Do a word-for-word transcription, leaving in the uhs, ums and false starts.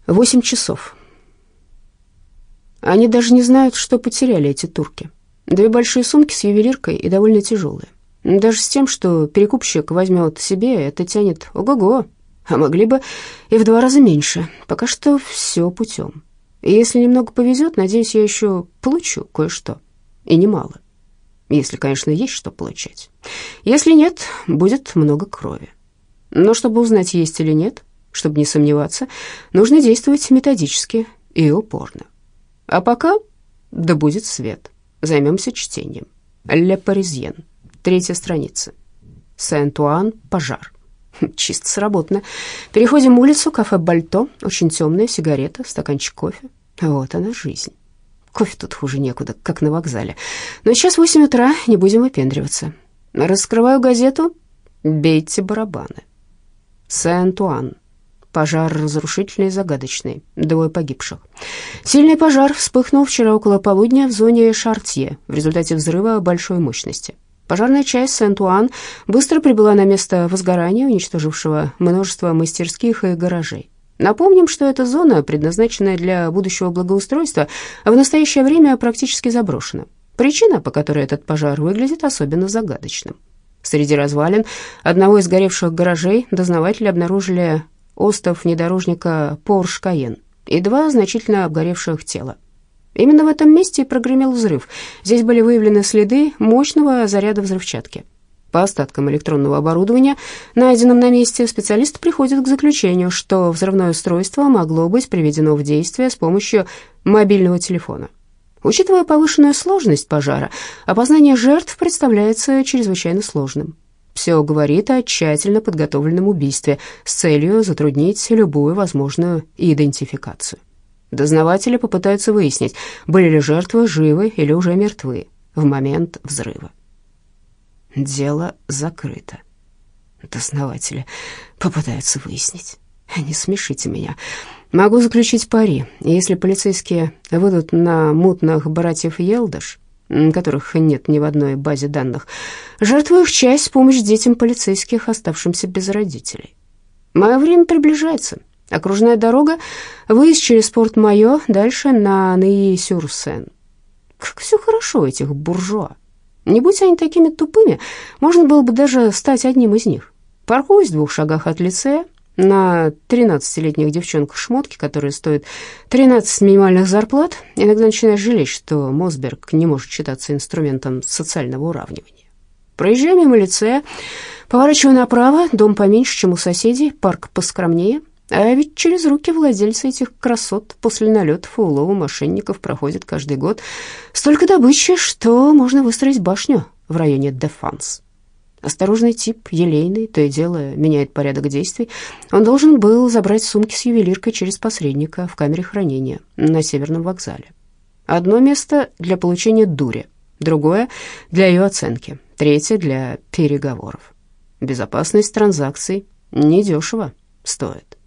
Восемь часов. Они даже не знают, что потеряли эти турки. Две большие сумки с ювелиркой и довольно тяжелые. Даже с тем, что перекупщик возьмет себе, это тянет ого-го. А могли бы и в два раза меньше. Пока что все путем. И если немного повезет, надеюсь, я еще получу кое-что. И немало. Если, конечно, есть что получать. Если нет, будет много крови. Но чтобы узнать, есть или нет, чтобы не сомневаться, нужно действовать методически и упорно. А пока да будет свет. Займемся чтением. «Ле Паризьен», третья страница. «Сен-Туан. Пожар». Чисто сработано. Переходим улицу, кафе «Бальто». Очень темная, сигарета, стаканчик кофе. Вот она, жизнь. Кофе тут хуже некуда, как на вокзале. Но сейчас восемь утра, не будем выпендриваться. Раскрываю газету. Бейте барабаны. «Сен-Туан». Пожар разрушительный и загадочный. Двое погибших. Сильный пожар вспыхнул вчера около полудня в зоне Шартье в результате взрыва большой мощности. Пожарная часть Сен-Туан быстро прибыла на место возгорания, уничтожившего множество мастерских и гаражей. Напомним, что эта зона, предназначенная для будущего благоустройства, в настоящее время практически заброшена. Причина, по которой этот пожар выглядит особенно загадочным. Среди развалин одного из горевших гаражей дознаватели обнаружили остов внедорожника Porsche Cayenne и два значительно обгоревших тела. Именно в этом месте и прогремел взрыв. Здесь были выявлены следы мощного заряда взрывчатки. По остаткам электронного оборудования, найденным на месте, специалисты приходят к заключению, что взрывное устройство могло быть приведено в действие с помощью мобильного телефона. Учитывая повышенную сложность пожара, опознание жертв представляется чрезвычайно сложным. Все говорит о тщательно подготовленном убийстве с целью затруднить любую возможную идентификацию. Дознаватели попытаются выяснить, были ли жертвы живы или уже мертвы в момент взрыва. Дело закрыто. Дознаватели попытаются выяснить. Не смешите меня. Могу заключить пари. Если полицейские выйдут на мутных братьев Елдаш, которых нет ни в одной базе данных, жертву их часть — помощь детям полицейских, оставшимся без родителей. Мое время приближается. Окружная дорога, выезд через Порт-Майо, дальше на Ней-Сюр-Сен. Как все хорошо у этих буржуа. Не будь они такими тупыми, можно было бы даже стать одним из них. Паркуюсь в двух шагах от лицея, на тринадцатилетних девчонках шмотки, которые стоят тринадцать минимальных зарплат. Иногда начинаешь жалеть, что Мосберг не может считаться инструментом социального уравнивания. Проезжаю мимо лицея, поворачиваю направо, дом поменьше, чем у соседей, парк поскромнее. А ведь через руки владельца этих красот после налетов и улова мошенников проходит каждый год столько добычи, что можно выстроить башню в районе Дефанс. Осторожный тип, елейный, то и дело меняет порядок действий. Он должен был забрать сумки с ювелиркой через посредника в камере хранения на Северном вокзале. Одно место для получения дури, другое для ее оценки, третье для переговоров. Безопасность транзакций недешево стоит.